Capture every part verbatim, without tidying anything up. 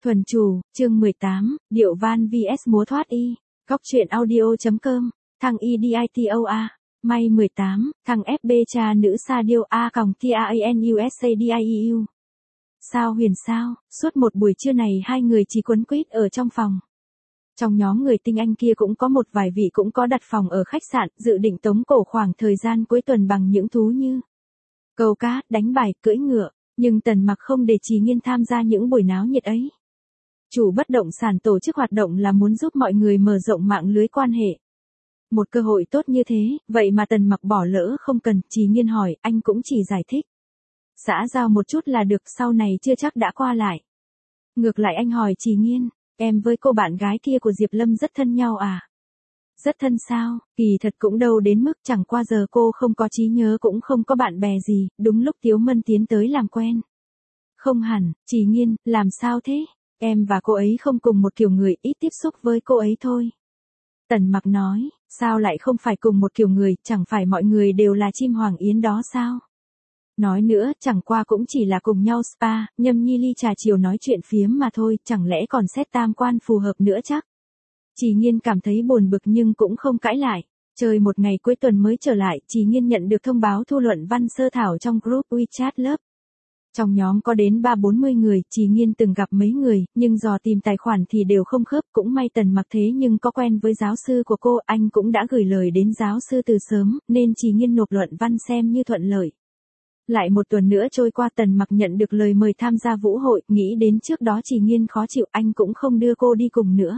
Thuần Chủ, chương mười tám, Điệu Van vs Múa Thoát Y. Góc truyện audio.com, thằng e editoa. May mười tám, thằng ép bê cha nữ sa điêu a còng tianusadieu. Sao huyền sao, suốt một buổi trưa này hai người chỉ quấn quýt ở trong phòng. Trong nhóm người tinh anh kia cũng có một vài vị cũng có đặt phòng ở khách sạn, dự định tống cổ khoảng thời gian cuối tuần bằng những thú như câu cá, đánh bài, cưỡi ngựa, nhưng Tần Mặc không để Trì Nghiên tham gia những buổi náo nhiệt ấy. Chủ bất động sản tổ chức hoạt động là muốn giúp mọi người mở rộng mạng lưới quan hệ. Một cơ hội tốt như thế, vậy mà Tần Mặc bỏ lỡ không cần. Trì Nghiên hỏi, anh cũng chỉ giải thích xã giao một chút là được, sau này chưa chắc đã qua lại. Ngược lại anh hỏi Trì Nghiên, em với cô bạn gái kia của Diệp Lâm rất thân nhau à? Rất thân sao? Kỳ thật cũng đâu đến mức, chẳng qua giờ cô không có trí nhớ cũng không có bạn bè gì, đúng lúc Tiếu Mân tiến tới làm quen. Không hẳn. Trì Nghiên, làm sao thế? Em và cô ấy không cùng một kiểu người, ít tiếp xúc với cô ấy thôi. Tần Mặc nói, sao lại không phải cùng một kiểu người, chẳng phải mọi người đều là chim hoàng yến đó sao? Nói nữa, chẳng qua cũng chỉ là cùng nhau spa, nhâm nhi ly trà chiều nói chuyện phiếm mà thôi, chẳng lẽ còn xét tam quan phù hợp nữa chắc? Trì Nghiên cảm thấy buồn bực nhưng cũng không cãi lại. Chơi một ngày cuối tuần mới trở lại, Trì Nghiên nhận được thông báo thu luận văn sơ thảo trong group WeChat lớp. Trong nhóm có đến ba bốn mươi người, Trì Nghiên từng gặp mấy người, nhưng dò tìm tài khoản thì đều không khớp, cũng may Tần Mặc thế nhưng có quen với giáo sư của cô, anh cũng đã gửi lời đến giáo sư từ sớm, nên Trì Nghiên nộp luận văn xem như thuận lợi. Lại một tuần nữa trôi qua, Tần Mặc nhận được lời mời tham gia vũ hội, nghĩ đến trước đó Trì Nghiên khó chịu, anh cũng không đưa cô đi cùng nữa.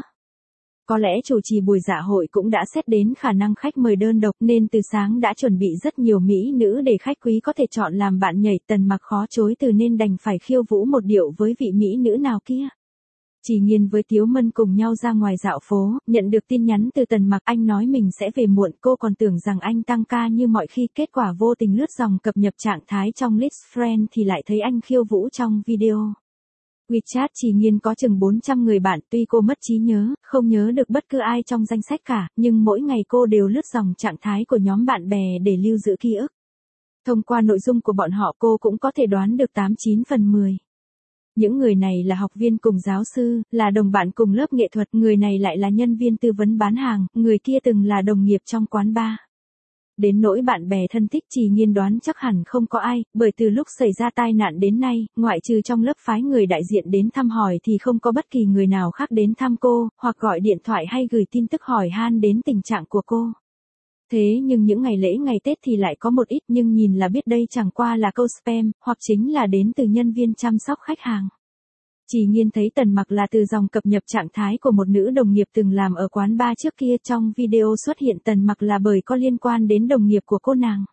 Có lẽ chủ trì buổi dạ hội cũng đã xét đến khả năng khách mời đơn độc nên từ sáng đã chuẩn bị rất nhiều mỹ nữ để khách quý có thể chọn làm bạn nhảy. Tần Mặc khó chối từ nên đành phải khiêu vũ một điệu với vị mỹ nữ nào kia. Trì Nghiên với Tiếu Mân cùng nhau ra ngoài dạo phố, nhận được tin nhắn từ Tần Mặc, anh nói mình sẽ về muộn, cô còn tưởng rằng anh tăng ca như mọi khi, kết quả vô tình lướt dòng cập nhật trạng thái trong list friend thì lại thấy anh khiêu vũ trong video. WeChat Trì Nghiên có chừng bốn trăm người bạn, tuy cô mất trí nhớ, không nhớ được bất cứ ai trong danh sách cả, nhưng mỗi ngày cô đều lướt dòng trạng thái của nhóm bạn bè để lưu giữ ký ức. Thông qua nội dung của bọn họ cô cũng có thể đoán được tám chín phần mười. Những người này là học viên cùng giáo sư, là đồng bạn cùng lớp nghệ thuật, người này lại là nhân viên tư vấn bán hàng, người kia từng là đồng nghiệp trong quán bar. Đến nỗi bạn bè thân thích Trì Nghiên đoán chắc hẳn không có ai, bởi từ lúc xảy ra tai nạn đến nay, ngoại trừ trong lớp phái người đại diện đến thăm hỏi thì không có bất kỳ người nào khác đến thăm cô, hoặc gọi điện thoại hay gửi tin tức hỏi han đến tình trạng của cô. Thế nhưng những ngày lễ ngày Tết thì lại có một ít, nhưng nhìn là biết đây chẳng qua là câu spam, hoặc chính là đến từ nhân viên chăm sóc khách hàng. Trì Nghiên thấy Tần Mặc là từ dòng cập nhật trạng thái của một nữ đồng nghiệp từng làm ở quán bar trước kia, trong video xuất hiện Tần Mặc là bởi có liên quan đến đồng nghiệp của cô nàng.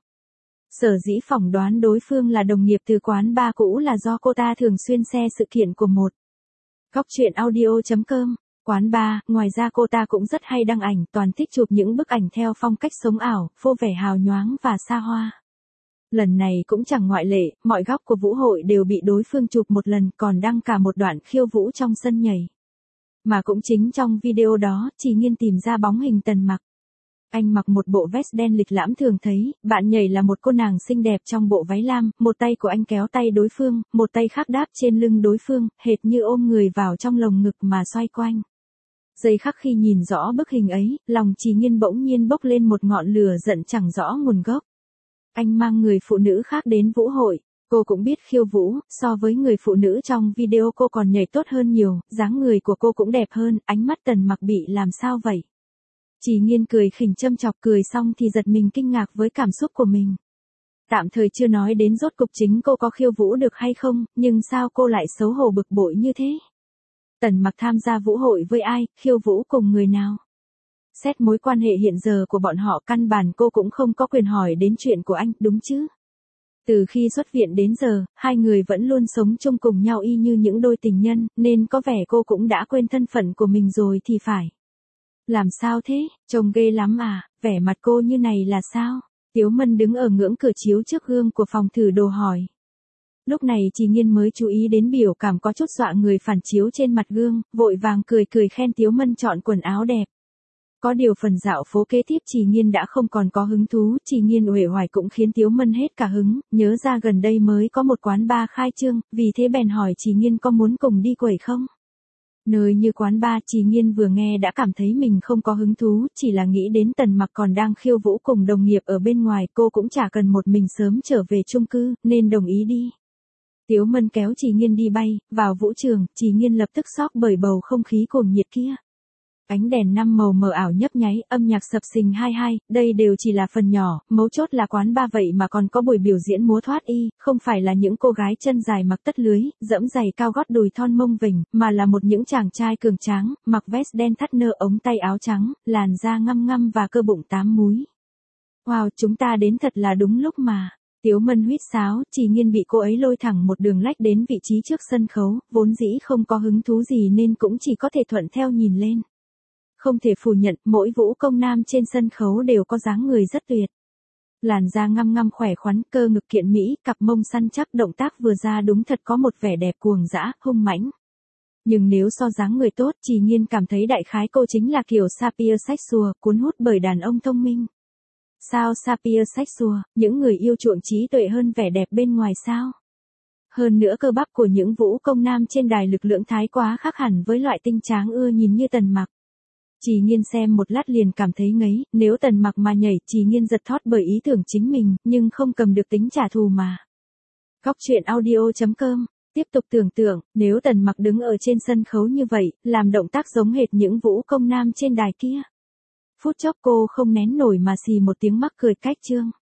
Sở dĩ phỏng đoán đối phương là đồng nghiệp từ quán bar cũ là do cô ta thường xuyên share sự kiện của một góc truyện audio.com. Quán bar, ngoài ra cô ta cũng rất hay đăng ảnh, toàn thích chụp những bức ảnh theo phong cách sống ảo, phô vẻ hào nhoáng và xa hoa. Lần này cũng chẳng ngoại lệ, mọi góc của vũ hội đều bị đối phương chụp một lần, còn đăng cả một đoạn khiêu vũ trong sân nhảy. Mà cũng chính trong video đó, Trì Nghiên tìm ra bóng hình Tần Mặc. Anh mặc một bộ vest đen lịch lãm thường thấy, bạn nhảy là một cô nàng xinh đẹp trong bộ váy lam, một tay của anh kéo tay đối phương, một tay khác đáp trên lưng đối phương, hệt như ôm người vào trong lồng ngực mà xoay quanh. Giây khắc khi nhìn rõ bức hình ấy, lòng Trì Nghiên bỗng nhiên bốc lên một ngọn lửa giận chẳng rõ nguồn gốc. Anh mang người phụ nữ khác đến vũ hội, cô cũng biết khiêu vũ, so với người phụ nữ trong video cô còn nhảy tốt hơn nhiều, dáng người của cô cũng đẹp hơn, ánh mắt Tần Mặc bị làm sao vậy? Trì Nghiên cười khỉnh châm chọc, cười xong thì giật mình kinh ngạc với cảm xúc của mình. Tạm thời chưa nói đến rốt cục chính cô có khiêu vũ được hay không, nhưng sao cô lại xấu hổ bực bội như thế? Tần Mặc tham gia vũ hội với ai, khiêu vũ cùng người nào? Xét mối quan hệ hiện giờ của bọn họ, căn bản cô cũng không có quyền hỏi đến chuyện của anh, đúng chứ? Từ khi xuất viện đến giờ, hai người vẫn luôn sống chung cùng nhau y như những đôi tình nhân, nên có vẻ cô cũng đã quên thân phận của mình rồi thì phải. Làm sao thế, trông ghê lắm à, vẻ mặt cô như này là sao? Tiếu Mân đứng ở ngưỡng cửa chiếu trước gương của phòng thử đồ hỏi. Lúc này Trì Nghiên mới chú ý đến biểu cảm có chút dọa người phản chiếu trên mặt gương, vội vàng cười cười khen Tiếu Mân chọn quần áo đẹp. Có điều phần dạo phố kế tiếp Trì Nghiên đã không còn có hứng thú, Trì Nghiên uể oải cũng khiến Tiếu Mân hết cả hứng, nhớ ra gần đây mới có một quán bar khai trương, vì thế bèn hỏi Trì Nghiên có muốn cùng đi quẩy không? Nơi như quán bar, Trì Nghiên vừa nghe đã cảm thấy mình không có hứng thú, chỉ là nghĩ đến Tần Mặc còn đang khiêu vũ cùng đồng nghiệp ở bên ngoài, cô cũng chả cần một mình sớm trở về chung cư, nên đồng ý đi. Tiếu Mân kéo Trì Nghiên đi bay, vào vũ trường, Trì Nghiên lập tức sốc bởi bầu không khí cuồng nhiệt kia. Ánh đèn năm màu mờ ảo nhấp nháy, âm nhạc sập sình hai hai, đây đều chỉ là phần nhỏ, mấu chốt là quán bar vậy mà còn có buổi biểu diễn múa thoát y, không phải là những cô gái chân dài mặc tất lưới, dẫm giày cao gót đùi thon mông vểnh, mà là một những chàng trai cường tráng, mặc vest đen thắt nơ ống tay áo trắng, làn da ngăm ngăm và cơ bụng tám múi. Wow, chúng ta đến thật là đúng lúc mà. Tiếu Mân huýt sáo, Trì Nghiên bị cô ấy lôi thẳng một đường lách đến vị trí trước sân khấu, vốn dĩ không có hứng thú gì nên cũng chỉ có thể thuận theo nhìn lên. Không thể phủ nhận, mỗi vũ công nam trên sân khấu đều có dáng người rất tuyệt. Làn da ngăm ngăm khỏe khoắn, cơ ngực kiện mỹ, cặp mông săn chắc, động tác vừa ra đúng thật có một vẻ đẹp cuồng dã, hung mãnh. Nhưng nếu so dáng người tốt, Trì Nghiên cảm thấy đại khái cô chính là kiểu sapiosexual, cuốn hút bởi đàn ông thông minh. Sao sapiosexual, những người yêu chuộng trí tuệ hơn vẻ đẹp bên ngoài sao? Hơn nữa cơ bắp của những vũ công nam trên đài lực lượng thái quá khác hẳn với loại tinh tráng ưa nhìn như Tần Mặc. Trì Nghiên xem một lát liền cảm thấy ngấy, nếu Tần Mặc mà nhảy, Trì Nghiên giật thót bởi ý tưởng chính mình, nhưng không cầm được tính trả thù mà. Góc truyện audio chấm com tiếp tục tưởng tượng, nếu Tần Mặc đứng ở trên sân khấu như vậy, làm động tác giống hệt những vũ công nam trên đài kia. Phút chốc cô không nén nổi mà xì một tiếng mắc cười cách chương.